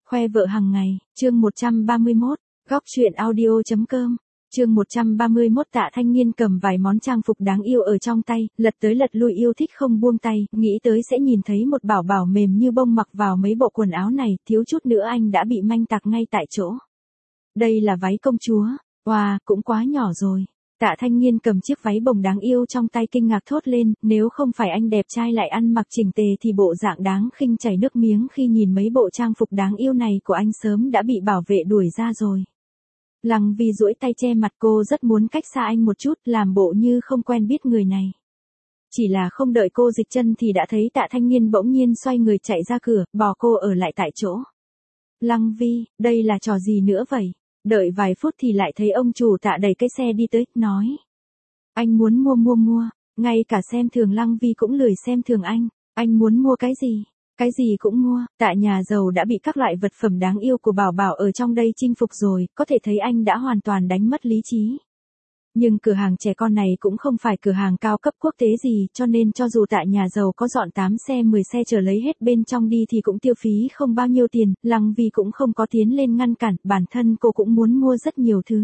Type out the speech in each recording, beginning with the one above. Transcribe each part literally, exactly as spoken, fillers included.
Khoe vợ hàng ngày, chương một trăm ba mươi mốt, góc truyện audio.com, chương một trăm ba mươi mốt. Tạ Thanh Nghiên cầm vài món trang phục đáng yêu ở trong tay, lật tới lật lui yêu thích không buông tay, nghĩ tới sẽ nhìn thấy một bảo bảo mềm như bông mặc vào mấy bộ quần áo này, thiếu chút nữa anh đã bị manh tạc ngay tại chỗ. Đây là váy công chúa, wow, cũng quá nhỏ rồi. Tạ Thanh Nghiên cầm chiếc váy bồng đáng yêu trong tay kinh ngạc thốt lên, nếu không phải anh đẹp trai lại ăn mặc chỉnh tề thì bộ dạng đáng khinh chảy nước miếng khi nhìn mấy bộ trang phục đáng yêu này của anh sớm đã bị bảo vệ đuổi ra rồi. Lăng Vi duỗi tay che mặt, cô rất muốn cách xa anh một chút, làm bộ như không quen biết người này. Chỉ là không đợi cô dịch chân thì đã thấy Tạ Thanh Nghiên bỗng nhiên xoay người chạy ra cửa, bỏ cô ở lại tại chỗ. Lăng Vi, đây là trò gì nữa vậy? Đợi vài phút thì lại thấy ông chủ Tạ đẩy cái xe đi tới, nói. Anh muốn mua mua mua, ngay cả xem thường Lăng Vi cũng lười xem thường anh, anh muốn mua cái gì? Cái gì cũng mua. Tạ nhà giàu đã bị các loại vật phẩm đáng yêu của bảo bảo ở trong đây chinh phục rồi, có thể thấy anh đã hoàn toàn đánh mất lý trí. Nhưng cửa hàng trẻ con này cũng không phải cửa hàng cao cấp quốc tế gì, cho nên cho dù Tạ nhà giàu có dọn tám xe mười xe chờ lấy hết bên trong đi thì cũng tiêu phí không bao nhiêu tiền. Lăng Vi cũng không có tiến lên ngăn cản, bản thân cô cũng muốn mua rất nhiều thứ.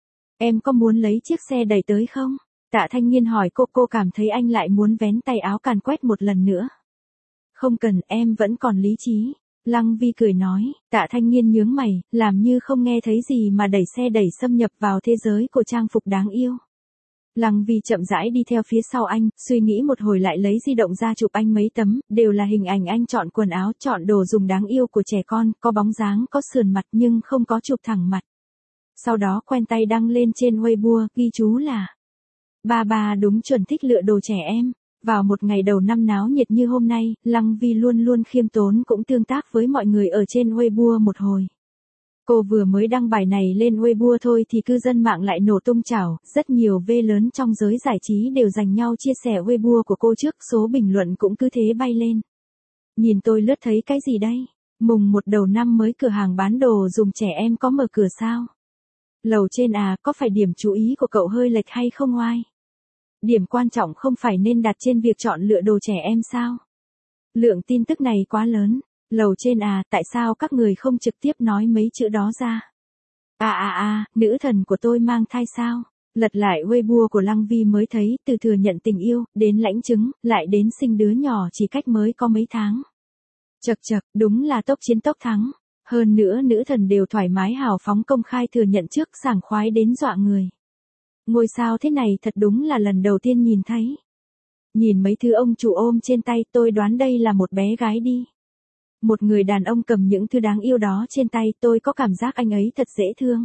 Em có muốn lấy chiếc xe đẩy tới không? Tạ Thanh Nghiên hỏi cô, cô cảm thấy anh lại muốn vén tay áo càn quét một lần nữa. Không cần, em vẫn còn lý trí. Lăng Vi cười nói. Tạ Thanh Nghiên nhướng mày, làm như không nghe thấy gì mà đẩy xe đẩy xâm nhập vào thế giới của trang phục đáng yêu. Lăng Vi chậm rãi đi theo phía sau anh, suy nghĩ một hồi lại lấy di động ra chụp anh mấy tấm, đều là hình ảnh anh chọn quần áo, chọn đồ dùng đáng yêu của trẻ con, có bóng dáng, có sườn mặt nhưng không có chụp thẳng mặt. Sau đó quen tay đăng lên trên Weibo, ghi chú là Ba ba đúng chuẩn thích lựa đồ trẻ em. Vào một ngày đầu năm náo nhiệt như hôm nay, Lăng Vi luôn luôn khiêm tốn cũng tương tác với mọi người ở trên Weibo một hồi. Cô vừa mới đăng bài này lên Weibo thôi thì cư dân mạng lại nổ tung chảo, rất nhiều V lớn trong giới giải trí đều giành nhau chia sẻ Weibo của cô trước, số bình luận cũng cứ thế bay lên. Nhìn tôi lướt thấy cái gì đây? Mùng một đầu năm mới cửa hàng bán đồ dùng trẻ em có mở cửa sao? Lầu trên à, có phải điểm chú ý của cậu hơi lệch hay không oai? Điểm quan trọng không phải nên đặt trên việc chọn lựa đồ trẻ em sao? Lượng tin tức này quá lớn. Lầu trên à, tại sao các người không trực tiếp nói mấy chữ đó ra? À à à, nữ thần của tôi mang thai sao? Lật lại Weibo của Lăng Vi mới thấy, từ thừa nhận tình yêu, đến lãnh chứng, lại đến sinh đứa nhỏ chỉ cách mới có mấy tháng. Chật chật, đúng là tốc chiến tốc thắng. Hơn nữa nữ thần đều thoải mái hào phóng công khai thừa nhận trước, sảng khoái đến dọa người. Ngôi sao thế này thật đúng là lần đầu tiên nhìn thấy. Nhìn mấy thứ ông chủ ôm trên tay, tôi đoán đây là một bé gái đi. Một người đàn ông cầm những thứ đáng yêu đó trên tay, tôi có cảm giác anh ấy thật dễ thương.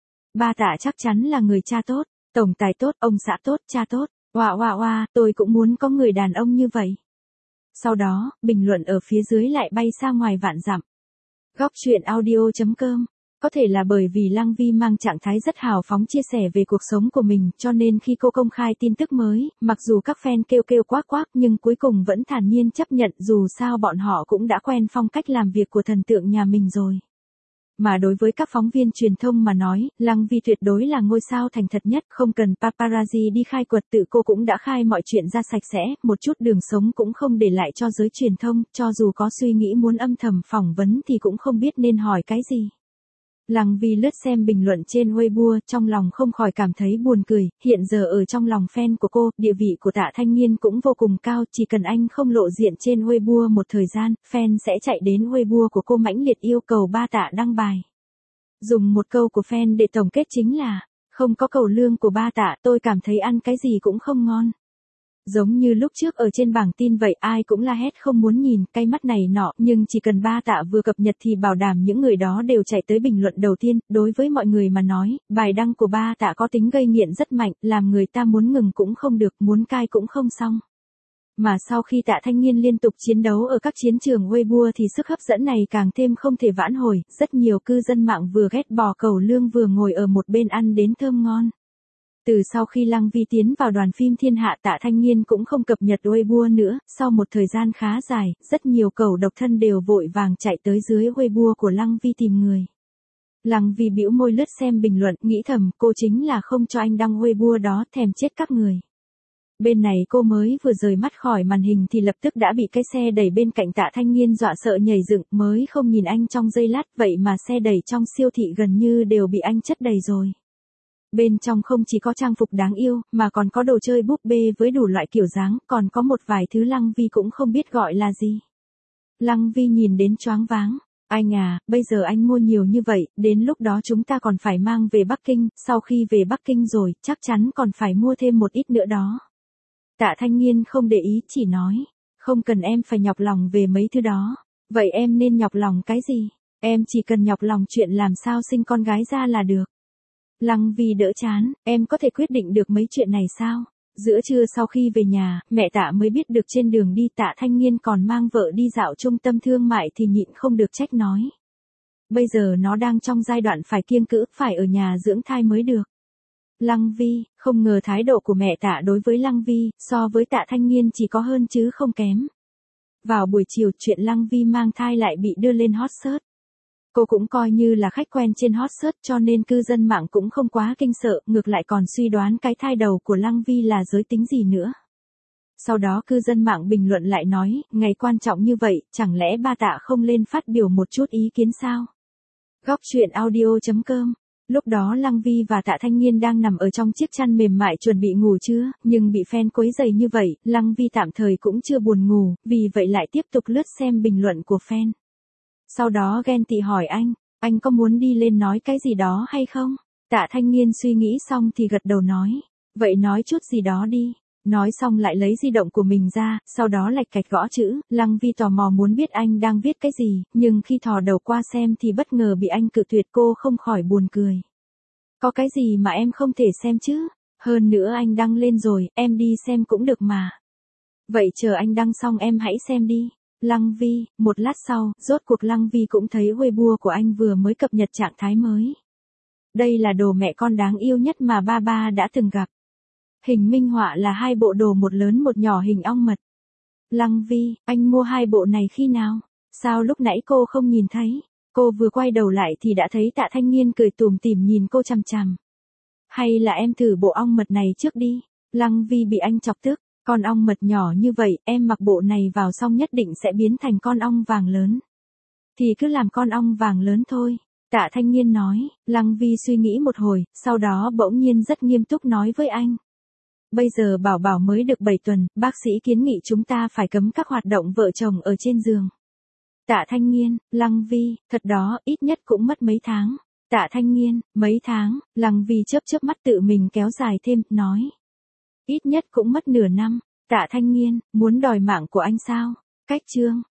Ba Tạ chắc chắn là người cha tốt, tổng tài tốt, ông xã tốt, cha tốt. Oa oa oa, tôi cũng muốn có người đàn ông như vậy. Sau đó, bình luận ở phía dưới lại bay xa ngoài vạn dặm. Góc truyện audio.com. Có thể là bởi vì Lăng Vi mang trạng thái rất hào phóng chia sẻ về cuộc sống của mình, cho nên khi cô công khai tin tức mới, mặc dù các fan kêu kêu quát quát nhưng cuối cùng vẫn thản nhiên chấp nhận, dù sao bọn họ cũng đã quen phong cách làm việc của thần tượng nhà mình rồi. Mà đối với các phóng viên truyền thông mà nói, Lăng Vi tuyệt đối là ngôi sao thành thật nhất, không cần paparazzi đi khai quật, tự cô cũng đã khai mọi chuyện ra sạch sẽ, một chút đường sống cũng không để lại cho giới truyền thông, cho dù có suy nghĩ muốn âm thầm phỏng vấn thì cũng không biết nên hỏi cái gì. Lăng Vi lướt xem bình luận trên Weibo, trong lòng không khỏi cảm thấy buồn cười, hiện giờ ở trong lòng fan của cô, địa vị của Tạ Thanh Nghiên cũng vô cùng cao, chỉ cần anh không lộ diện trên Weibo một thời gian, fan sẽ chạy đến Weibo của cô mãnh liệt yêu cầu ba Tạ đăng bài. Dùng một câu của fan để tổng kết chính là, không có cầu lương của ba Tạ, tôi cảm thấy ăn cái gì cũng không ngon. Giống như lúc trước ở trên bảng tin vậy, ai cũng la hét không muốn nhìn, cay mắt này nọ, nhưng chỉ cần ba Tạ vừa cập nhật thì bảo đảm những người đó đều chạy tới bình luận đầu tiên. Đối với mọi người mà nói, bài đăng của ba Tạ có tính gây nghiện rất mạnh, làm người ta muốn ngừng cũng không được, muốn cai cũng không xong. Mà sau khi Tạ Thanh Nghiên liên tục chiến đấu ở các chiến trường Weibo thì sức hấp dẫn này càng thêm không thể vãn hồi, rất nhiều cư dân mạng vừa ghét bỏ cầu lương vừa ngồi ở một bên ăn đến thơm ngon. Từ sau khi Lăng Vi tiến vào đoàn phim Thiên Hạ, Tạ Thanh Nghiên cũng không cập nhật Weibo nữa, sau một thời gian khá dài, rất nhiều cẩu độc thân đều vội vàng chạy tới dưới Weibo của Lăng Vi tìm người. Lăng Vi bĩu môi lướt xem bình luận, nghĩ thầm, cô chính là không cho anh đăng Weibo đó, thèm chết các người. Bên này cô mới vừa rời mắt khỏi màn hình thì lập tức đã bị cái xe đẩy bên cạnh Tạ Thanh Nghiên dọa sợ nhảy dựng, mới không nhìn anh trong giây lát, vậy mà xe đẩy trong siêu thị gần như đều bị anh chất đầy rồi. Bên trong không chỉ có trang phục đáng yêu, mà còn có đồ chơi búp bê với đủ loại kiểu dáng, còn có một vài thứ Lăng Vi cũng không biết gọi là gì. Lăng Vi nhìn đến choáng váng. Anh à, bây giờ anh mua nhiều như vậy, đến lúc đó chúng ta còn phải mang về Bắc Kinh, sau khi về Bắc Kinh rồi, chắc chắn còn phải mua thêm một ít nữa đó. Tạ Thanh Nghiên không để ý, chỉ nói, không cần em phải nhọc lòng về mấy thứ đó. Vậy em nên nhọc lòng cái gì? Em chỉ cần nhọc lòng chuyện làm sao sinh con gái ra là được. Lăng Vi đỡ chán, em có thể quyết định được mấy chuyện này sao? Giữa trưa sau khi về nhà, mẹ Tạ mới biết được trên đường đi Tạ Thanh Nghiên còn mang vợ đi dạo trung tâm thương mại thì nhịn không được trách nói. Bây giờ nó đang trong giai đoạn phải kiêng cữ, phải ở nhà dưỡng thai mới được. Lăng Vi, không ngờ thái độ của mẹ Tạ đối với Lăng Vi, so với Tạ Thanh Nghiên chỉ có hơn chứ không kém. Vào buổi chiều chuyện Lăng Vi mang thai lại bị đưa lên hot search. Cô cũng coi như là khách quen trên hot search cho nên cư dân mạng cũng không quá kinh sợ, ngược lại còn suy đoán cái thai đầu của Lăng Vi là giới tính gì nữa. Sau đó cư dân mạng bình luận lại nói, ngày quan trọng như vậy, chẳng lẽ ba Tạ không lên phát biểu một chút ý kiến sao? Góc truyện audio chấm com. Lúc đó Lăng Vi và Tạ Thanh Nghiên đang nằm ở trong chiếc chăn mềm mại chuẩn bị ngủ trưa, nhưng bị fan quấy rầy như vậy, Lăng Vi tạm thời cũng chưa buồn ngủ, vì vậy lại tiếp tục lướt xem bình luận của fan. Sau đó ghen tị hỏi anh, anh có muốn đi lên nói cái gì đó hay không? Tạ Thanh Nghiên suy nghĩ xong thì gật đầu nói, vậy nói chút gì đó đi. Nói xong lại lấy di động của mình ra, sau đó lạch cạch gõ chữ, Lăng Vi tò mò muốn biết anh đang viết cái gì, nhưng khi thò đầu qua xem thì bất ngờ bị anh cự tuyệt, cô không khỏi buồn cười. Có cái gì mà em không thể xem chứ? Hơn nữa anh đăng lên rồi, em đi xem cũng được mà. Vậy chờ anh đăng xong em hãy xem đi. Lăng Vi, một lát sau, rốt cuộc Lăng Vi cũng thấy Weibo của anh vừa mới cập nhật trạng thái mới. Đây là đồ mẹ con đáng yêu nhất mà ba ba đã từng gặp. Hình minh họa là hai bộ đồ, một lớn một nhỏ hình ong mật. Lăng Vi, anh mua hai bộ này khi nào? Sao lúc nãy cô không nhìn thấy? Cô vừa quay đầu lại thì đã thấy Tạ Thanh Nghiên cười tủm tỉm nhìn cô chằm chằm. Hay là em thử bộ ong mật này trước đi. Lăng Vi bị anh chọc tức. Con ong mật nhỏ như vậy, em mặc bộ này vào xong nhất định sẽ biến thành con ong vàng lớn. Thì cứ làm con ong vàng lớn thôi. Tạ Thanh Nghiên nói. Lăng Vi suy nghĩ một hồi, sau đó bỗng nhiên rất nghiêm túc nói với anh. Bây giờ Bảo Bảo mới được bảy tuần, bác sĩ kiến nghị chúng ta phải cấm các hoạt động vợ chồng ở trên giường. Tạ Thanh Nghiên, Lăng Vi, thật đó, ít nhất cũng mất mấy tháng. Tạ Thanh Nghiên, mấy tháng, Lăng Vi chớp chớp mắt tự mình kéo dài thêm, nói. Ít nhất cũng mất nửa năm. Tạ Thanh Nghiên, muốn đòi mạng của anh sao? Cách chương.